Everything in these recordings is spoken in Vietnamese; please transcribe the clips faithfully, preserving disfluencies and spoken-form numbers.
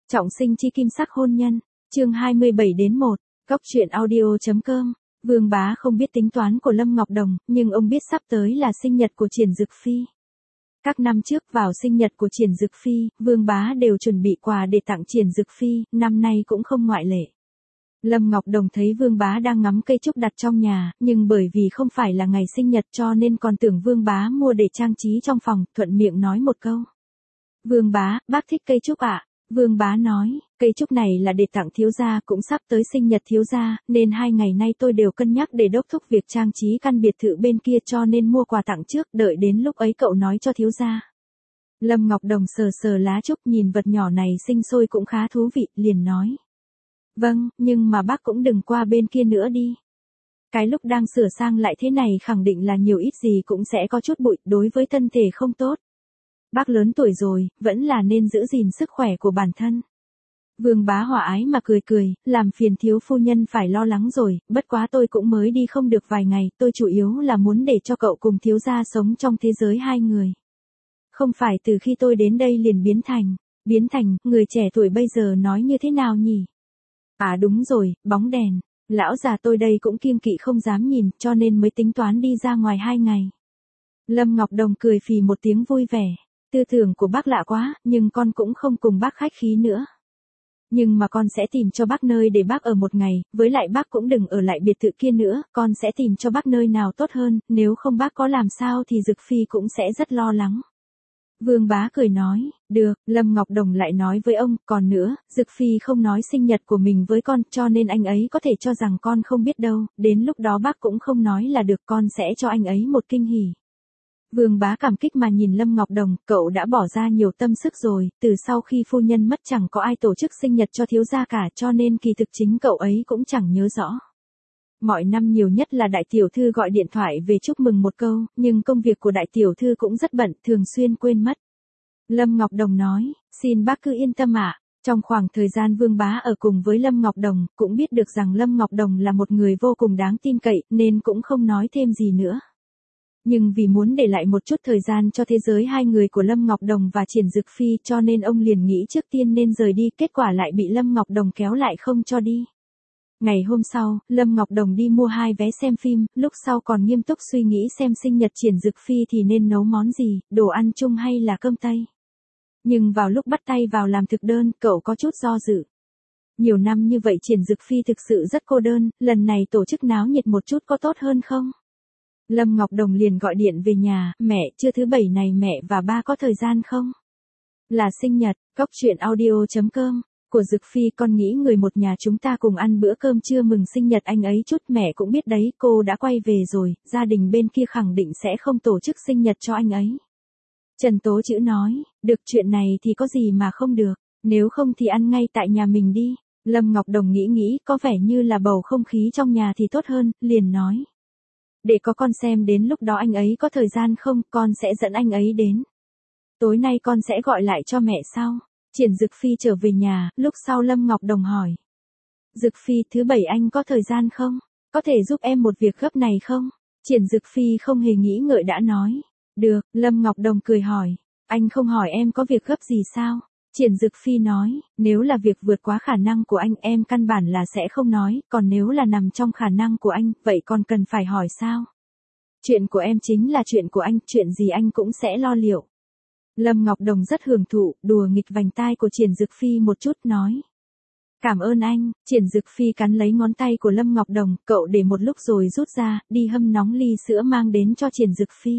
Trọng sinh chi kim sắc hôn nhân, chương hai mươi bảy đến một, Cóc truyện audio chấm com. Vương Bá không biết tính toán của Lâm Ngọc Đồng, nhưng ông biết sắp tới là sinh nhật của Triển Dực Phi. Các năm trước vào sinh nhật của Triển Dực Phi, Vương Bá đều chuẩn bị quà để tặng Triển Dực Phi, năm nay cũng không ngoại lệ. Lâm Ngọc Đồng thấy Vương Bá đang ngắm cây trúc đặt trong nhà, nhưng bởi vì không phải là ngày sinh nhật cho nên còn tưởng Vương Bá mua để trang trí trong phòng, thuận miệng nói một câu. Vương Bá, bác thích cây trúc ạ? Vương Bá nói, cây trúc này là để tặng thiếu gia, cũng sắp tới sinh nhật thiếu gia, nên hai ngày nay tôi đều cân nhắc để đốc thúc việc trang trí căn biệt thự bên kia cho nên mua quà tặng trước, đợi đến lúc ấy cậu nói cho thiếu gia. Lâm Ngọc Đồng sờ sờ lá trúc nhìn vật nhỏ này sinh sôi cũng khá thú vị, liền nói. Vâng, nhưng mà bác cũng đừng qua bên kia nữa đi. Cái lúc đang sửa sang lại thế này khẳng định là nhiều ít gì cũng sẽ có chút bụi, đối với thân thể không tốt. Bác lớn tuổi rồi, vẫn là nên giữ gìn sức khỏe của bản thân. Vương Bá hòa ái mà cười cười, làm phiền thiếu phu nhân phải lo lắng rồi, bất quá tôi cũng mới đi không được vài ngày, tôi chủ yếu là muốn để cho cậu cùng thiếu gia sống trong thế giới hai người. Không phải từ khi tôi đến đây liền biến thành, biến thành, người trẻ tuổi bây giờ nói như thế nào nhỉ? À đúng rồi, bóng đèn, lão già tôi đây cũng kiêng kỵ không dám nhìn, cho nên mới tính toán đi ra ngoài hai ngày. Lâm Ngọc Đồng cười phì một tiếng vui vẻ. Tư tưởng của bác lạ quá, nhưng con cũng không cùng bác khách khí nữa. Nhưng mà con sẽ tìm cho bác nơi để bác ở một ngày, với lại bác cũng đừng ở lại biệt thự kia nữa, con sẽ tìm cho bác nơi nào tốt hơn, nếu không bác có làm sao thì Dực Phi cũng sẽ rất lo lắng. Vương Bá cười nói, được, Lâm Ngọc Đồng lại nói với ông, còn nữa, Dực Phi không nói sinh nhật của mình với con, cho nên anh ấy có thể cho rằng con không biết đâu, đến lúc đó bác cũng không nói là được, con sẽ cho anh ấy một kinh hỉ. Vương Bá cảm kích mà nhìn Lâm Ngọc Đồng, cậu đã bỏ ra nhiều tâm sức rồi, từ sau khi phu nhân mất chẳng có ai tổ chức sinh nhật cho thiếu gia cả cho nên kỳ thực chính cậu ấy cũng chẳng nhớ rõ. Mọi năm nhiều nhất là đại tiểu thư gọi điện thoại về chúc mừng một câu, nhưng công việc của đại tiểu thư cũng rất bận, thường xuyên quên mất. Lâm Ngọc Đồng nói, xin bác cứ yên tâm ạ. Trong khoảng thời gian Vương Bá ở cùng với Lâm Ngọc Đồng, cũng biết được rằng Lâm Ngọc Đồng là một người vô cùng đáng tin cậy, nên cũng không nói thêm gì nữa. Nhưng vì muốn để lại một chút thời gian cho thế giới hai người của Lâm Ngọc Đồng và Triển Dực Phi cho nên ông liền nghĩ trước tiên nên rời đi, kết quả lại bị Lâm Ngọc Đồng kéo lại không cho đi. Ngày hôm sau, Lâm Ngọc Đồng đi mua hai vé xem phim, lúc sau còn nghiêm túc suy nghĩ xem sinh nhật Triển Dực Phi thì nên nấu món gì, đồ ăn chung hay là cơm tây. Nhưng vào lúc bắt tay vào làm thực đơn, cậu có chút do dự. Nhiều năm như vậy Triển Dực Phi thực sự rất cô đơn, lần này tổ chức náo nhiệt một chút có tốt hơn không? Lâm Ngọc Đồng liền gọi điện về nhà, mẹ, trưa thứ bảy này mẹ và ba có thời gian không? Là sinh nhật, Cóc truyện audio chấm com, của Dực Phi, con nghĩ người một nhà chúng ta cùng ăn bữa cơm trưa mừng sinh nhật anh ấy chút, mẹ cũng biết đấy, cô đã quay về rồi, gia đình bên kia khẳng định sẽ không tổ chức sinh nhật cho anh ấy. Trần Tố Chữ nói, được, chuyện này thì có gì mà không được, nếu không thì ăn ngay tại nhà mình đi. Lâm Ngọc Đồng nghĩ nghĩ, có vẻ như là bầu không khí trong nhà thì tốt hơn, liền nói. Để có con xem đến lúc đó anh ấy có thời gian không, con sẽ dẫn anh ấy đến. Tối nay con sẽ gọi lại cho mẹ sau. Triển Dực Phi trở về nhà, lúc sau Lâm Ngọc Đồng hỏi. Dực Phi, thứ bảy anh có thời gian không? Có thể giúp em một việc gấp này không? Triển Dực Phi không hề nghĩ ngợi đã nói. Được, Lâm Ngọc Đồng cười hỏi. Anh không hỏi em có việc gấp gì sao? Triển Dực Phi nói, nếu là việc vượt quá khả năng của anh em căn bản là sẽ không nói, còn nếu là nằm trong khả năng của anh, vậy còn cần phải hỏi sao? Chuyện của em chính là chuyện của anh, chuyện gì anh cũng sẽ lo liệu. Lâm Ngọc Đồng rất hưởng thụ, đùa nghịch vành tai của Triển Dực Phi một chút nói. Cảm ơn anh. Triển Dực Phi cắn lấy ngón tay của Lâm Ngọc Đồng, cậu để một lúc rồi rút ra, đi hâm nóng ly sữa mang đến cho Triển Dực Phi.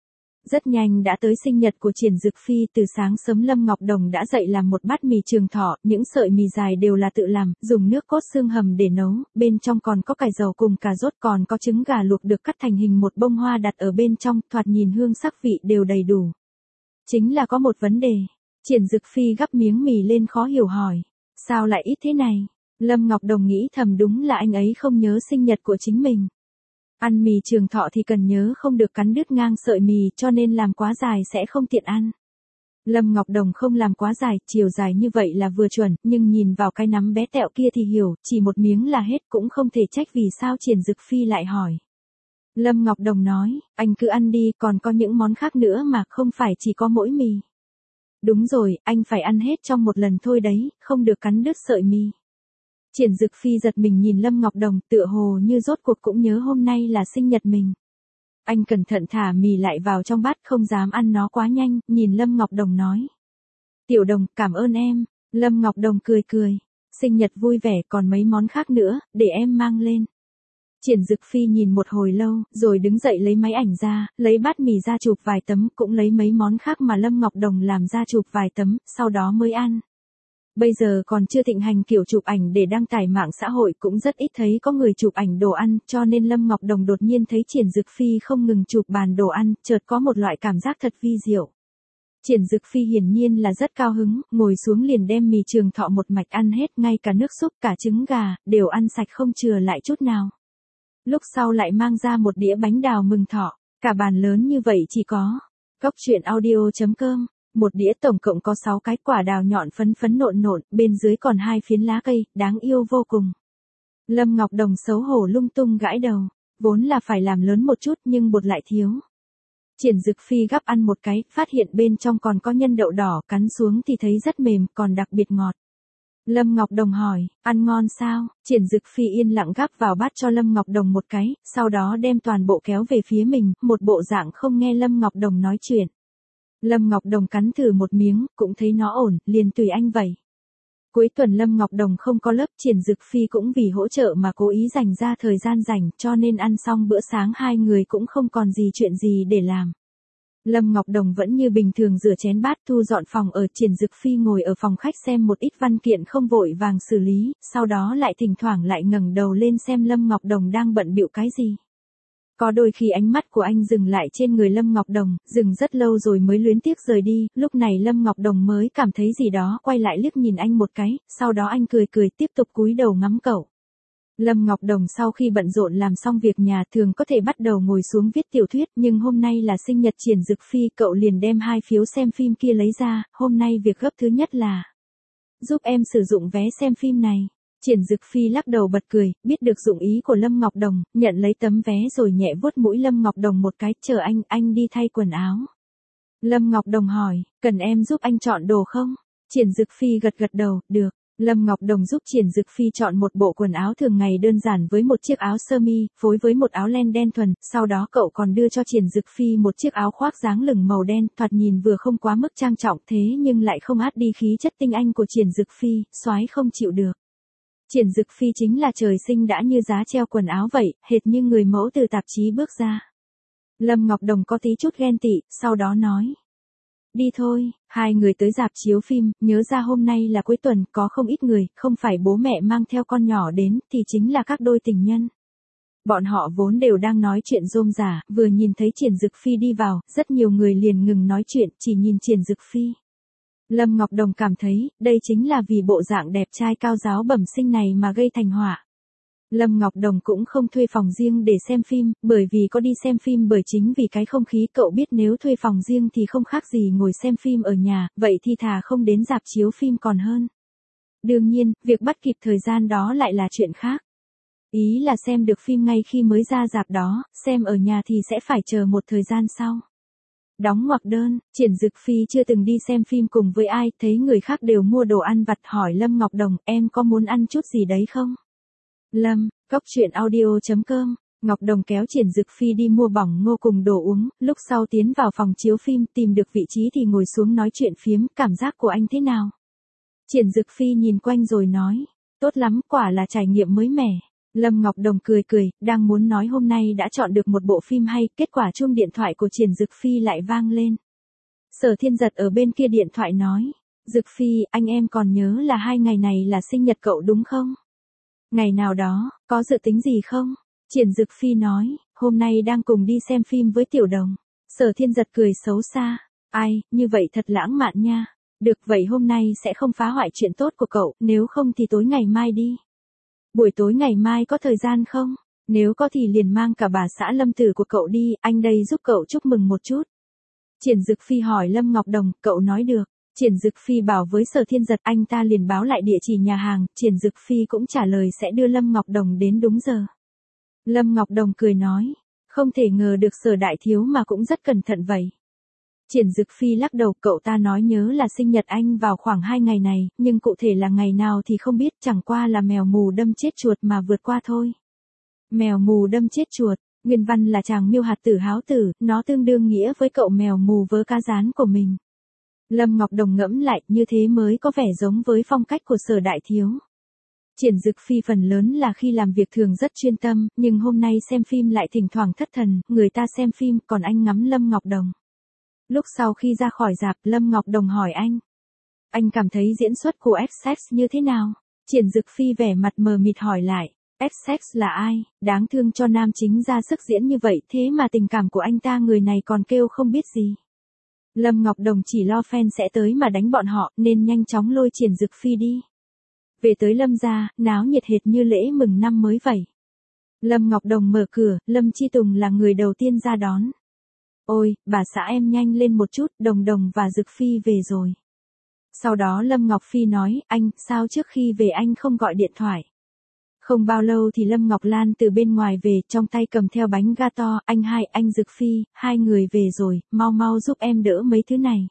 Rất nhanh đã tới sinh nhật của Triển Dực Phi, từ sáng sớm Lâm Ngọc Đồng đã dậy làm một bát mì Trường Thọ, những sợi mì dài đều là tự làm, dùng nước cốt xương hầm để nấu, bên trong còn có cải dầu cùng cà rốt, còn có trứng gà luộc được cắt thành hình một bông hoa đặt ở bên trong, thoạt nhìn hương sắc vị đều đầy đủ. Chính là có một vấn đề. Triển Dực Phi gắp miếng mì lên khó hiểu hỏi. Sao lại ít thế này? Lâm Ngọc Đồng nghĩ thầm, đúng là anh ấy không nhớ sinh nhật của chính mình. Ăn mì Trường Thọ thì cần nhớ không được cắn đứt ngang sợi mì, cho nên làm quá dài sẽ không tiện ăn. Lâm Ngọc Đồng không làm quá dài, chiều dài như vậy là vừa chuẩn, nhưng nhìn vào cái nắm bé tẹo kia thì hiểu, chỉ một miếng là hết, cũng không thể trách vì sao Triển Dực Phi lại hỏi. Lâm Ngọc Đồng nói, anh cứ ăn đi, còn có những món khác nữa mà, không phải chỉ có mỗi mì. Đúng rồi, anh phải ăn hết trong một lần thôi đấy, không được cắn đứt sợi mì. Triển Dực Phi giật mình nhìn Lâm Ngọc Đồng, tựa hồ như rốt cuộc cũng nhớ hôm nay là sinh nhật mình. Anh cẩn thận thả mì lại vào trong bát, không dám ăn nó quá nhanh, nhìn Lâm Ngọc Đồng nói. Tiểu Đồng, cảm ơn em. Lâm Ngọc Đồng cười cười. Sinh nhật vui vẻ, còn mấy món khác nữa, để em mang lên. Triển Dực Phi nhìn một hồi lâu, rồi đứng dậy lấy máy ảnh ra, lấy bát mì ra chụp vài tấm, cũng lấy mấy món khác mà Lâm Ngọc Đồng làm ra chụp vài tấm, sau đó mới ăn. Bây giờ còn chưa thịnh hành kiểu chụp ảnh để đăng tải mạng xã hội, cũng rất ít thấy có người chụp ảnh đồ ăn, cho nên Lâm Ngọc Đồng đột nhiên thấy Triển Dực Phi không ngừng chụp bàn đồ ăn, chợt có một loại cảm giác thật vi diệu. Triển Dực Phi hiển nhiên là rất cao hứng, ngồi xuống liền đem mì Trường Thọ một mạch ăn hết, ngay cả nước súp, cả trứng gà, đều ăn sạch không chừa lại chút nào. Lúc sau lại mang ra một đĩa bánh đào mừng thọ, cả bàn lớn như vậy chỉ có. Cốc truyện audio chấm com, một đĩa tổng cộng có sáu cái quả đào nhọn phấn phấn nộn nộn, bên dưới còn hai phiến lá cây, đáng yêu vô cùng. Lâm Ngọc Đồng xấu hổ lung tung gãi đầu, vốn là phải làm lớn một chút nhưng bột lại thiếu. Triển Dực Phi gắp ăn một cái, phát hiện bên trong còn có nhân đậu đỏ, cắn xuống thì thấy rất mềm, còn đặc biệt ngọt. Lâm Ngọc Đồng hỏi, ăn ngon sao? Triển Dực Phi yên lặng gắp vào bát cho Lâm Ngọc Đồng một cái, sau đó đem toàn bộ kéo về phía mình, một bộ dạng không nghe Lâm Ngọc Đồng nói chuyện. Lâm Ngọc Đồng cắn thử một miếng, cũng thấy nó ổn, liền tùy anh vậy. Cuối tuần Lâm Ngọc Đồng không có lớp, Triển Dực Phi cũng vì hỗ trợ mà cố ý dành ra thời gian rảnh, cho nên ăn xong bữa sáng hai người cũng không còn gì chuyện gì để làm. Lâm Ngọc Đồng vẫn như bình thường rửa chén bát, thu dọn phòng ở. Triển Dực Phi ngồi ở phòng khách xem một ít văn kiện không vội vàng xử lý, sau đó lại thỉnh thoảng lại ngẩng đầu lên xem Lâm Ngọc Đồng đang bận bịu cái gì. Có đôi khi ánh mắt của anh dừng lại trên người Lâm Ngọc Đồng, dừng rất lâu rồi mới luyến tiếc rời đi, lúc này Lâm Ngọc Đồng mới cảm thấy gì đó, quay lại liếc nhìn anh một cái, sau đó anh cười cười tiếp tục cúi đầu ngắm cậu. Lâm Ngọc Đồng sau khi bận rộn làm xong việc nhà thường có thể bắt đầu ngồi xuống viết tiểu thuyết, nhưng hôm nay là sinh nhật Triển Dực Phi, cậu liền đem hai phiếu xem phim kia lấy ra, hôm nay việc gấp thứ nhất là giúp em sử dụng vé xem phim này. Triển Dực Phi lắc đầu bật cười, biết được dụng ý của Lâm Ngọc Đồng, nhận lấy tấm vé rồi nhẹ vuốt mũi Lâm Ngọc Đồng một cái, chờ anh, anh đi thay quần áo. Lâm Ngọc Đồng hỏi, cần em giúp anh chọn đồ không? Triển Dực Phi gật gật đầu, được. Lâm Ngọc Đồng giúp Triển Dực Phi chọn một bộ quần áo thường ngày đơn giản với một chiếc áo sơ mi, phối với một áo len đen thuần, sau đó cậu còn đưa cho Triển Dực Phi một chiếc áo khoác dáng lửng màu đen, thoạt nhìn vừa không quá mức trang trọng thế nhưng lại không át đi khí chất tinh anh của Triển Dực Phi, soái không chịu được. Triển Dực Phi chính là trời sinh đã như giá treo quần áo vậy, hệt như người mẫu từ tạp chí bước ra. Lâm Ngọc Đồng có tí chút ghen tị, sau đó nói. Đi thôi, hai người tới rạp chiếu phim, nhớ ra hôm nay là cuối tuần, có không ít người, không phải bố mẹ mang theo con nhỏ đến, thì chính là các đôi tình nhân. Bọn họ vốn đều đang nói chuyện rôm rả, vừa nhìn thấy Triển Dực Phi đi vào, rất nhiều người liền ngừng nói chuyện, chỉ nhìn Triển Dực Phi. Lâm Ngọc Đồng cảm thấy, đây chính là vì bộ dạng đẹp trai cao giáo bẩm sinh này mà gây thành họa. Lâm Ngọc Đồng cũng không thuê phòng riêng để xem phim, bởi vì có đi xem phim bởi chính vì cái không khí, cậu biết nếu thuê phòng riêng thì không khác gì ngồi xem phim ở nhà, vậy thì thà không đến rạp chiếu phim còn hơn. Đương nhiên, việc bắt kịp thời gian đó lại là chuyện khác. Ý là xem được phim ngay khi mới ra rạp đó, xem ở nhà thì sẽ phải chờ một thời gian sau. Đóng ngoặc đơn, Triển Dực Phi chưa từng đi xem phim cùng với ai, thấy người khác đều mua đồ ăn vặt, hỏi Lâm Ngọc Đồng, em có muốn ăn chút gì đấy không? Lâm, cốc truyện audio chấm com, Ngọc Đồng kéo Triển Dực Phi đi mua bỏng ngô cùng đồ uống, lúc sau tiến vào phòng chiếu phim, tìm được vị trí thì ngồi xuống nói chuyện phiếm, cảm giác của anh thế nào? Triển Dực Phi nhìn quanh rồi nói, tốt lắm, quả là trải nghiệm mới mẻ. Lâm Ngọc Đồng cười cười, đang muốn nói hôm nay đã chọn được một bộ phim hay, kết quả chuông điện thoại của Triển Dực Phi lại vang lên. Sở Thiên Giật ở bên kia điện thoại nói, Dực Phi, anh em còn nhớ là hai ngày này là sinh nhật cậu đúng không? Ngày nào đó, có dự tính gì không? Triển Dực Phi nói, hôm nay đang cùng đi xem phim với Tiểu Đồng. Sở Thiên Giật cười xấu xa, ai, như vậy thật lãng mạn nha. Được vậy hôm nay sẽ không phá hoại chuyện tốt của cậu, nếu không thì tối ngày mai đi. Buổi tối ngày mai có thời gian không? Nếu có thì liền mang cả bà xã Lâm Tử của cậu đi, anh đây giúp cậu chúc mừng một chút. Triển Dực Phi hỏi Lâm Ngọc Đồng, cậu nói được. Triển Dực Phi bảo với Sở Thiên Giật, anh ta liền báo lại địa chỉ nhà hàng, Triển Dực Phi cũng trả lời sẽ đưa Lâm Ngọc Đồng đến đúng giờ. Lâm Ngọc Đồng cười nói, không thể ngờ được Sở đại thiếu mà cũng rất cẩn thận vậy. Triển Dực Phi lắc đầu, cậu ta nói nhớ là sinh nhật anh vào khoảng hai ngày này, nhưng cụ thể là ngày nào thì không biết, chẳng qua là mèo mù đâm chết chuột mà vượt qua thôi. Mèo mù đâm chết chuột, nguyên văn là chàng miêu hạt tử háo tử, nó tương đương nghĩa với cậu mèo mù vớ cá rán của mình. Lâm Ngọc Đồng ngẫm lại, như thế mới có vẻ giống với phong cách của Sở Đại Thiếu. Triển Dực Phi phần lớn là khi làm việc thường rất chuyên tâm, nhưng hôm nay xem phim lại thỉnh thoảng thất thần, người ta xem phim, còn anh ngắm Lâm Ngọc Đồng. Lúc sau khi ra khỏi rạp, Lâm Ngọc Đồng hỏi anh. Anh cảm thấy diễn xuất của Essex như thế nào? Triển Dực Phi vẻ mặt mờ mịt hỏi lại. Essex là ai? Đáng thương cho nam chính ra sức diễn như vậy, thế mà tình cảm của anh ta người này còn kêu không biết gì. Lâm Ngọc Đồng chỉ lo fan sẽ tới mà đánh bọn họ, nên nhanh chóng lôi Triển Dực Phi đi. Về tới Lâm gia, náo nhiệt hệt như lễ mừng năm mới vậy. Lâm Ngọc Đồng mở cửa, Lâm Chi Tùng là người đầu tiên ra đón. Ôi, bà xã em nhanh lên một chút, Đồng Đồng và Dực Phi về rồi. Sau đó Lâm Ngọc Phi nói, anh, sao trước khi về anh không gọi điện thoại? Không bao lâu thì Lâm Ngọc Lan từ bên ngoài về, trong tay cầm theo bánh gato, anh hai, anh Dực Phi, hai người về rồi, mau mau giúp em đỡ mấy thứ này.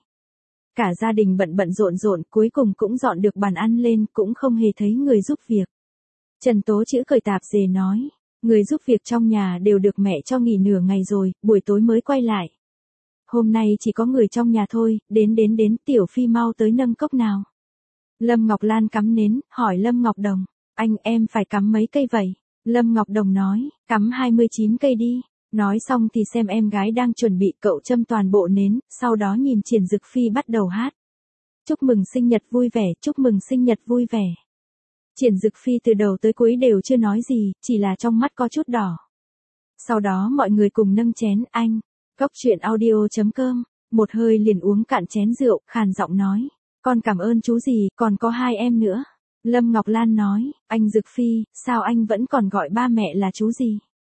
Cả gia đình bận bận rộn rộn, cuối cùng cũng dọn được bàn ăn lên, cũng không hề thấy người giúp việc. Trần Tố Chữ cởi tạp dề nói, người giúp việc trong nhà đều được mẹ cho nghỉ nửa ngày rồi, buổi tối mới quay lại. Hôm nay chỉ có người trong nhà thôi, đến đến đến, Tiểu Phi mau tới nâng cốc nào. Lâm Ngọc Lan cắm nến, hỏi Lâm Ngọc Đồng, anh em phải cắm mấy cây vậy? Lâm Ngọc Đồng nói, cắm hai mươi chín cây đi. Nói xong thì xem em gái đang chuẩn bị, cậu châm toàn bộ nến, sau đó nhìn Triển Dực Phi bắt đầu hát. Chúc mừng sinh nhật vui vẻ, chúc mừng sinh nhật vui vẻ. Triển Dực Phi từ đầu tới cuối đều chưa nói gì, chỉ là trong mắt có chút đỏ. Sau đó mọi người cùng nâng chén, anh. Cốc truyện audio chấm com, một hơi liền uống cạn chén rượu, khàn giọng nói. Con cảm ơn chú gì, còn có hai em nữa. Lâm Ngọc Lan nói, anh Dực Phi, sao anh vẫn còn gọi ba mẹ là chú gì?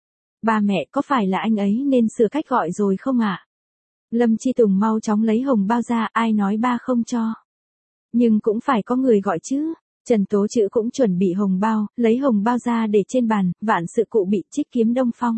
Ba mẹ có phải là anh ấy nên sửa cách gọi rồi không ạ? À? Lâm Chi Tùng mau chóng lấy hồng bao ra, ai nói ba không cho. Nhưng cũng phải có người gọi chứ. Trần Tố Chữ cũng chuẩn bị hồng bao, lấy hồng bao ra để trên bàn, vạn sự cụ bị trích kiếm Đông Phong.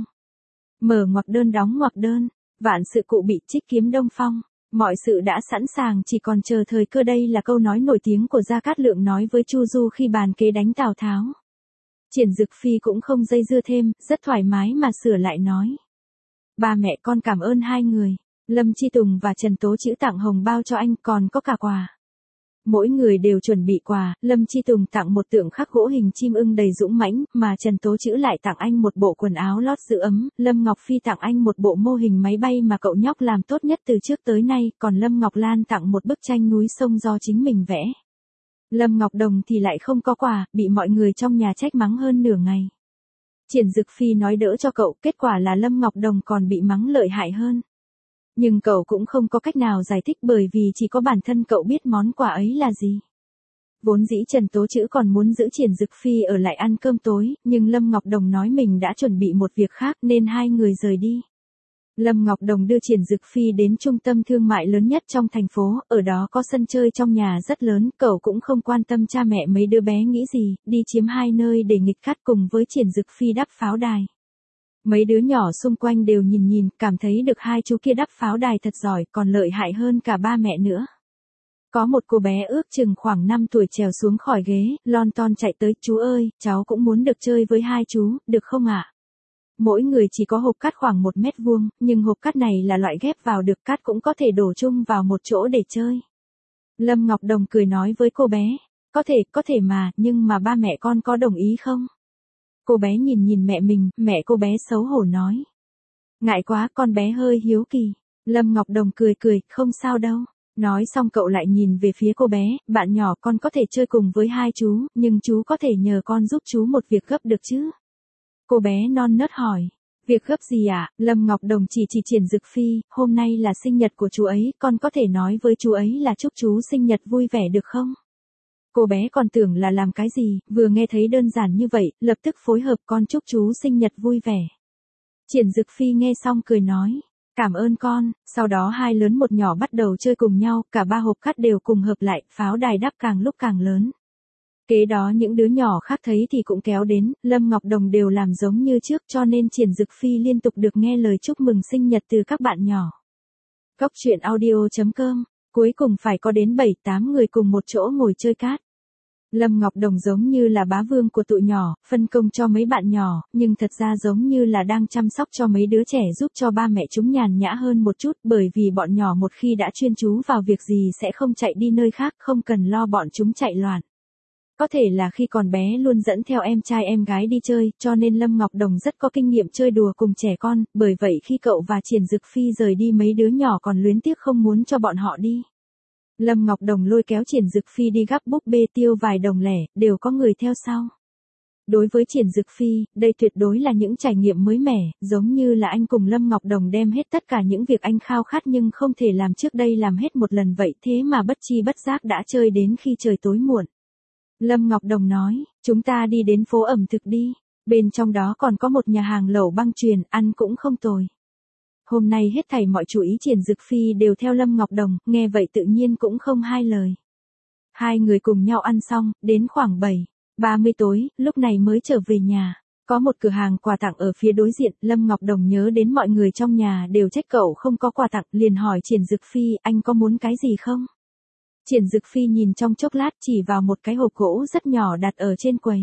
Mở ngoặc đơn đóng ngoặc đơn, vạn sự cụ bị trích kiếm Đông Phong. Mọi sự đã sẵn sàng, chỉ còn chờ thời cơ. Đây là câu nói nổi tiếng của Gia Cát Lượng nói với Chu Du khi bàn kế đánh Tào Tháo. Triển Dực Phi cũng không dây dưa thêm, rất thoải mái mà sửa lại nói. Ba mẹ con cảm ơn hai người. Lâm Chi Tùng và Trần Tố Chữ tặng hồng bao cho anh, còn có cả quà. Mỗi người đều chuẩn bị quà, Lâm Chi Tùng tặng một tượng khắc gỗ hình chim ưng đầy dũng mãnh, mà Trần Tố Chữ lại tặng anh một bộ quần áo lót giữ ấm, Lâm Ngọc Phi tặng anh một bộ mô hình máy bay mà cậu nhóc làm tốt nhất từ trước tới nay, còn Lâm Ngọc Lan tặng một bức tranh núi sông do chính mình vẽ. Lâm Ngọc Đồng thì lại không có quà, bị mọi người trong nhà trách mắng hơn nửa ngày. Triển Dực Phi nói đỡ cho cậu, kết quả là Lâm Ngọc Đồng còn bị mắng lợi hại hơn. Nhưng cậu cũng không có cách nào giải thích bởi vì chỉ có bản thân cậu biết món quà ấy là gì. Vốn dĩ Trần Tố Chữ còn muốn giữ Triển Dực Phi ở lại ăn cơm tối, nhưng Lâm Ngọc Đồng nói mình đã chuẩn bị một việc khác nên hai người rời đi. Lâm Ngọc Đồng đưa Triển Dực Phi đến trung tâm thương mại lớn nhất trong thành phố, ở đó có sân chơi trong nhà rất lớn, cậu cũng không quan tâm cha mẹ mấy đứa bé nghĩ gì, đi chiếm hai nơi để nghịch cắt cùng với Triển Dực Phi đắp pháo đài. Mấy đứa nhỏ xung quanh đều nhìn nhìn, cảm thấy được hai chú kia đắp pháo đài thật giỏi, còn lợi hại hơn cả ba mẹ nữa. Có một cô bé ước chừng khoảng năm tuổi trèo xuống khỏi ghế, lon ton chạy tới, chú ơi, cháu cũng muốn được chơi với hai chú, được không ạ? À? Mỗi người chỉ có hộp cát khoảng một mét vuông, nhưng hộp cát này là loại ghép vào được, cát cũng có thể đổ chung vào một chỗ để chơi. Lâm Ngọc Đồng cười nói với cô bé, có thể, có thể mà, nhưng mà ba mẹ con có đồng ý không? Cô bé nhìn nhìn mẹ mình, mẹ cô bé xấu hổ nói. Ngại quá, con bé hơi hiếu kỳ. Lâm Ngọc Đồng cười cười, không sao đâu. Nói xong cậu lại nhìn về phía cô bé, bạn nhỏ con có thể chơi cùng với hai chú, nhưng chú có thể nhờ con giúp chú một việc gấp được chứ? Cô bé non nớt hỏi. Việc gấp gì ạ? À? Lâm Ngọc Đồng chỉ chỉ Triển Dực Phi, hôm nay là sinh nhật của chú ấy, con có thể nói với chú ấy là chúc chú sinh nhật vui vẻ được không? Cô bé còn tưởng là làm cái gì, vừa nghe thấy đơn giản như vậy, lập tức phối hợp con chúc chú sinh nhật vui vẻ. Triển Dực Phi nghe xong cười nói, cảm ơn con, sau đó hai lớn một nhỏ bắt đầu chơi cùng nhau, cả ba hộp cát đều cùng hợp lại, pháo đài đắp càng lúc càng lớn. Kế đó những đứa nhỏ khác thấy thì cũng kéo đến, Lâm Ngọc Đồng đều làm giống như trước cho nên Triển Dực Phi liên tục được nghe lời chúc mừng sinh nhật từ các bạn nhỏ. Cốc truyện audio chấm com, cuối cùng phải có đến bảy tám người cùng một chỗ ngồi chơi cát. Lâm Ngọc Đồng giống như là bá vương của tụi nhỏ, phân công cho mấy bạn nhỏ, nhưng thật ra giống như là đang chăm sóc cho mấy đứa trẻ giúp cho ba mẹ chúng nhàn nhã hơn một chút, bởi vì bọn nhỏ một khi đã chuyên chú vào việc gì sẽ không chạy đi nơi khác, không cần lo bọn chúng chạy loạn. Có thể là khi còn bé luôn dẫn theo em trai em gái đi chơi, cho nên Lâm Ngọc Đồng rất có kinh nghiệm chơi đùa cùng trẻ con, bởi vậy khi cậu và Triển Dực Phi rời đi mấy đứa nhỏ còn luyến tiếc không muốn cho bọn họ đi. Lâm Ngọc Đồng lôi kéo Triển Dực Phi đi gắp búp bê tiêu vài đồng lẻ, đều có người theo sau. Đối với Triển Dực Phi, đây tuyệt đối là những trải nghiệm mới mẻ, giống như là anh cùng Lâm Ngọc Đồng đem hết tất cả những việc anh khao khát nhưng không thể làm trước đây làm hết một lần vậy, thế mà bất chi bất giác đã chơi đến khi trời tối muộn. Lâm Ngọc Đồng nói, chúng ta đi đến phố ẩm thực đi, bên trong đó còn có một nhà hàng lẩu băng chuyền, ăn cũng không tồi. Hôm nay hết thảy mọi chú ý Triển Dực Phi đều theo Lâm Ngọc Đồng, nghe vậy tự nhiên cũng không hai lời. Hai người cùng nhau ăn xong, đến khoảng bảy ba mươi tối, lúc này mới trở về nhà. Có một cửa hàng quà tặng ở phía đối diện, Lâm Ngọc Đồng nhớ đến mọi người trong nhà đều trách cậu không có quà tặng, liền hỏi Triển Dực Phi, anh có muốn cái gì không? Triển Dực Phi nhìn trong chốc lát chỉ vào một cái hộp gỗ rất nhỏ đặt ở trên quầy.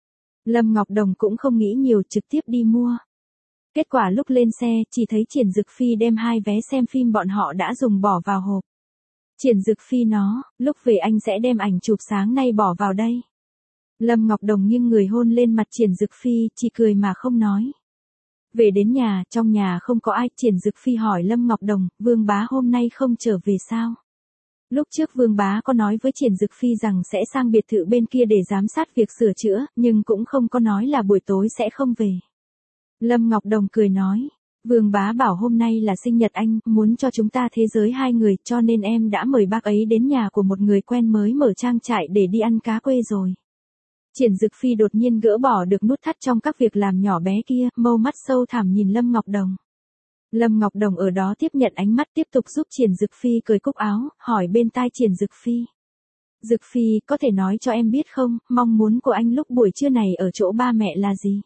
Lâm Ngọc Đồng cũng không nghĩ nhiều trực tiếp đi mua. Kết quả lúc lên xe, chỉ thấy Triển Dực Phi đem hai vé xem phim bọn họ đã dùng bỏ vào hộp. Triển Dực Phi nó, lúc về anh sẽ đem ảnh chụp sáng nay bỏ vào đây. Lâm Ngọc Đồng nghiêng người hôn lên mặt Triển Dực Phi, chỉ cười mà không nói. Về đến nhà, trong nhà không có ai, Triển Dực Phi hỏi Lâm Ngọc Đồng, Vương Bá hôm nay không trở về sao? Lúc trước Vương Bá có nói với Triển Dực Phi rằng sẽ sang biệt thự bên kia để giám sát việc sửa chữa, nhưng cũng không có nói là buổi tối sẽ không về. Lâm Ngọc Đồng cười nói, Vương Bá bảo hôm nay là sinh nhật anh, muốn cho chúng ta thế giới hai người, cho nên em đã mời bác ấy đến nhà của một người quen mới mở trang trại để đi ăn cá quê rồi. Triển Dực Phi đột nhiên gỡ bỏ được nút thắt trong các việc làm nhỏ bé kia, mâu mắt sâu thẳm nhìn Lâm Ngọc Đồng. Lâm Ngọc Đồng ở đó tiếp nhận ánh mắt tiếp tục giúp Triển Dực Phi cởi cúc áo, hỏi bên tai Triển Dực Phi. Dực Phi, có thể nói cho em biết không, mong muốn của anh lúc buổi trưa này ở chỗ ba mẹ là gì?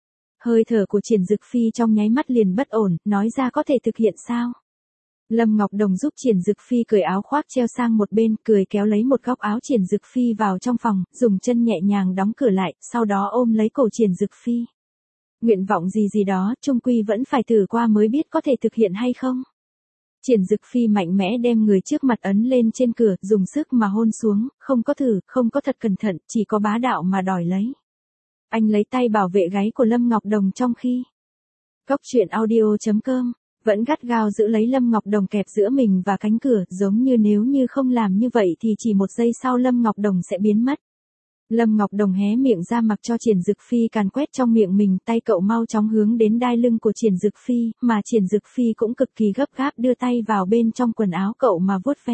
Hơi thở của Triển Dực Phi trong nháy mắt liền bất ổn, nói ra có thể thực hiện sao? Lâm Ngọc Đồng giúp Triển Dực Phi cởi áo khoác treo sang một bên, cười kéo lấy một góc áo Triển Dực Phi vào trong phòng, dùng chân nhẹ nhàng đóng cửa lại, sau đó ôm lấy cổ Triển Dực Phi. Nguyện vọng gì gì đó, chung quy vẫn phải thử qua mới biết có thể thực hiện hay không. Triển Dực Phi mạnh mẽ đem người trước mặt ấn lên trên cửa, dùng sức mà hôn xuống, không có thử, không có thật cẩn thận, chỉ có bá đạo mà đòi lấy. Anh lấy tay bảo vệ gáy của Lâm Ngọc Đồng trong khi Cốc truyện audio chấm com vẫn gắt gao giữ lấy Lâm Ngọc Đồng kẹp giữa mình và cánh cửa, giống như nếu như không làm như vậy thì chỉ một giây sau Lâm Ngọc Đồng sẽ biến mất. Lâm Ngọc Đồng hé miệng ra mặc cho Triển Dực Phi càn quét trong miệng mình, tay cậu mau chóng hướng đến đai lưng của Triển Dực Phi, mà Triển Dực Phi cũng cực kỳ gấp gáp đưa tay vào bên trong quần áo cậu mà vuốt ve.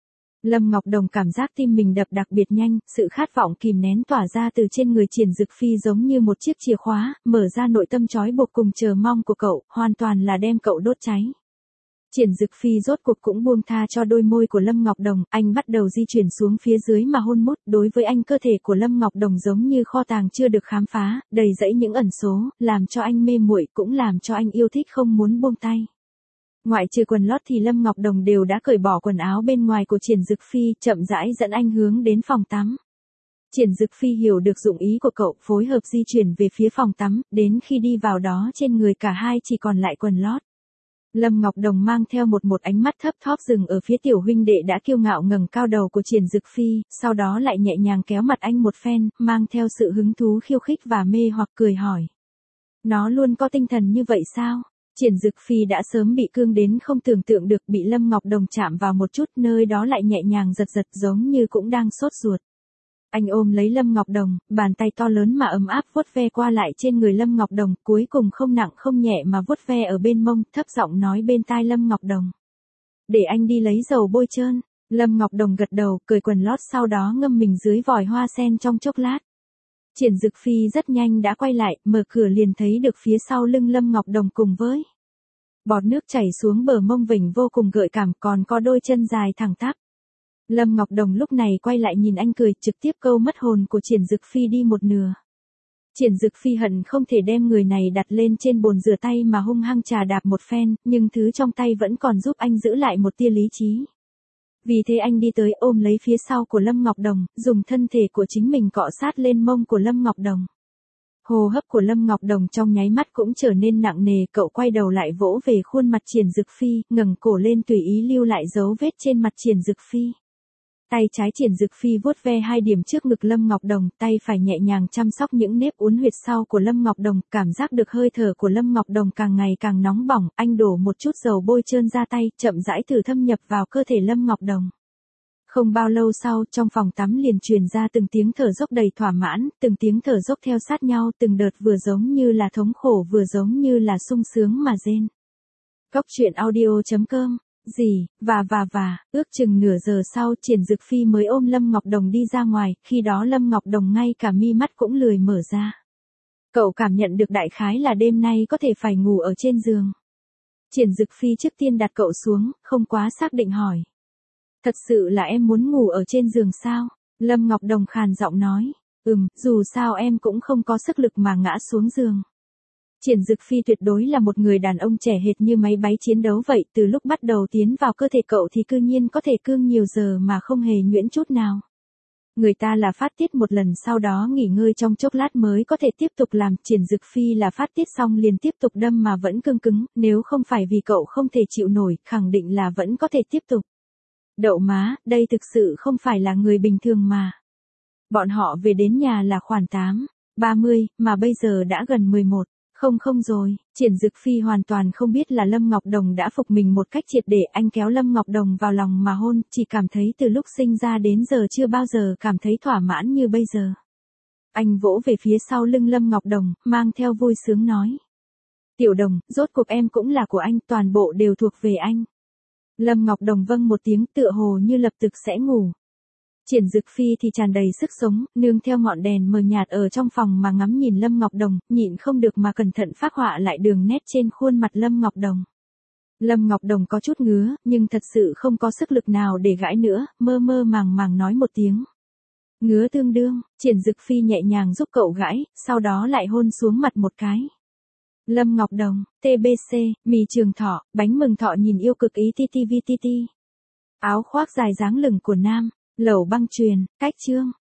Lâm Ngọc Đồng cảm giác tim mình đập đặc biệt nhanh, sự khát vọng kìm nén tỏa ra từ trên người Triển Dực Phi giống như một chiếc chìa khóa, mở ra nội tâm trói buộc cùng chờ mong của cậu, hoàn toàn là đem cậu đốt cháy. Triển Dực Phi rốt cuộc cũng buông tha cho đôi môi của Lâm Ngọc Đồng, anh bắt đầu di chuyển xuống phía dưới mà hôn mút, đối với anh cơ thể của Lâm Ngọc Đồng giống như kho tàng chưa được khám phá, đầy dẫy những ẩn số, làm cho anh mê muội cũng làm cho anh yêu thích không muốn buông tay. Ngoại trừ quần lót thì Lâm Ngọc Đồng đều đã cởi bỏ quần áo bên ngoài của Triển Dực Phi, chậm rãi dẫn anh hướng đến phòng tắm. Triển Dực Phi hiểu được dụng ý của cậu, phối hợp di chuyển về phía phòng tắm, đến khi đi vào đó trên người cả hai chỉ còn lại quần lót. Lâm Ngọc Đồng mang theo một một ánh mắt thấp thóp dừng ở phía tiểu huynh đệ đã kiêu ngạo ngẩng cao đầu của Triển Dực Phi, sau đó lại nhẹ nhàng kéo mặt anh một phen, mang theo sự hứng thú khiêu khích và mê hoặc cười hỏi. Nó luôn có tinh thần như vậy sao? Triển Dực Phi đã sớm bị cương đến không tưởng tượng được, bị Lâm Ngọc Đồng chạm vào một chút, nơi đó lại nhẹ nhàng giật giật giống như cũng đang sốt ruột. Anh ôm lấy Lâm Ngọc Đồng, bàn tay to lớn mà ấm áp vuốt ve qua lại trên người Lâm Ngọc Đồng, cuối cùng không nặng không nhẹ mà vuốt ve ở bên mông, thấp giọng nói bên tai Lâm Ngọc Đồng. Để anh đi lấy dầu bôi trơn. Lâm Ngọc Đồng gật đầu, cởi quần lót, sau đó ngâm mình dưới vòi hoa sen trong chốc lát. Triển Dực Phi rất nhanh đã quay lại, mở cửa liền thấy được phía sau lưng Lâm Ngọc Đồng cùng với bọt nước chảy xuống bờ mông vểnh vô cùng gợi cảm, còn có đôi chân dài thẳng tắp. Lâm Ngọc Đồng lúc này quay lại nhìn anh cười, trực tiếp câu mất hồn của Triển Dực Phi đi một nửa. Triển Dực Phi hận không thể đem người này đặt lên trên bồn rửa tay mà hung hăng trà đạp một phen, nhưng thứ trong tay vẫn còn giúp anh giữ lại một tia lý trí. Vì thế anh đi tới ôm lấy phía sau của Lâm Ngọc Đồng, dùng thân thể của chính mình cọ sát lên mông của Lâm Ngọc Đồng. Hô hấp của Lâm Ngọc Đồng trong nháy mắt cũng trở nên nặng nề, cậu quay đầu lại vỗ về khuôn mặt Triển Dực Phi, ngẩng cổ lên tùy ý lưu lại dấu vết trên mặt Triển Dực Phi. Tay trái Triển Dực Phi vuốt ve hai điểm trước ngực Lâm Ngọc Đồng, tay phải nhẹ nhàng chăm sóc những nếp uốn huyệt sau của Lâm Ngọc Đồng, cảm giác được hơi thở của Lâm Ngọc Đồng càng ngày càng nóng bỏng, anh đổ một chút dầu bôi trơn ra tay, chậm rãi thử thâm nhập vào cơ thể Lâm Ngọc Đồng. Không bao lâu sau, trong phòng tắm liền truyền ra từng tiếng thở dốc đầy thỏa mãn, từng tiếng thở dốc theo sát nhau, từng đợt vừa giống như là thống khổ vừa giống như là sung sướng mà rên. Cóc truyện audio chấm com Gì, và và và, ước chừng nửa giờ sau Triển Dực Phi mới ôm Lâm Ngọc Đồng đi ra ngoài, khi đó Lâm Ngọc Đồng ngay cả mi mắt cũng lười mở ra. Cậu cảm nhận được đại khái là đêm nay có thể phải ngủ ở trên giường. Triển Dực Phi trước tiên đặt cậu xuống, không quá xác định hỏi. Thật sự là em muốn ngủ ở trên giường sao? Lâm Ngọc Đồng khàn giọng nói. Ừm, dù sao em cũng không có sức lực mà ngã xuống giường. Triển Dực Phi tuyệt đối là một người đàn ông trẻ hệt như máy bay chiến đấu vậy, từ lúc bắt đầu tiến vào cơ thể cậu thì cư nhiên có thể cương nhiều giờ mà không hề nhuyễn chút nào. Người ta là phát tiết một lần sau đó nghỉ ngơi trong chốc lát mới có thể tiếp tục làm, Triển Dực Phi là phát tiết xong liền tiếp tục đâm mà vẫn cương cứng, nếu không phải vì cậu không thể chịu nổi, khẳng định là vẫn có thể tiếp tục. Đậu má, đây thực sự không phải là người bình thường mà. Bọn họ về đến nhà là khoảng tám, ba mươi, mà bây giờ đã gần mười một. Không không rồi, Triển Dực Phi hoàn toàn không biết là Lâm Ngọc Đồng đã phục mình một cách triệt để, anh kéo Lâm Ngọc Đồng vào lòng mà hôn, chỉ cảm thấy từ lúc sinh ra đến giờ chưa bao giờ cảm thấy thỏa mãn như bây giờ. Anh vỗ về phía sau lưng Lâm Ngọc Đồng, mang theo vui sướng nói. Tiểu Đồng, rốt cuộc em cũng là của anh, toàn bộ đều thuộc về anh. Lâm Ngọc Đồng vâng một tiếng tựa hồ như lập tức sẽ ngủ. Triển Dực Phi thì tràn đầy sức sống, nương theo ngọn đèn mờ nhạt ở trong phòng mà ngắm nhìn Lâm Ngọc Đồng, nhịn không được mà cẩn thận phác họa lại đường nét trên khuôn mặt Lâm Ngọc Đồng. Lâm Ngọc Đồng có chút ngứa, nhưng thật sự không có sức lực nào để gãi nữa, mơ mơ màng màng nói một tiếng. Ngứa tương đương, Triển Dực Phi nhẹ nhàng giúp cậu gãi, sau đó lại hôn xuống mặt một cái. Lâm Ngọc Đồng, tê bê xê, mì trường thọ, bánh mừng thọ nhìn yêu cực ý ti ti vi ti ti. Áo khoác dài dáng lửng của nam. Lẩu băng truyền, cách chương.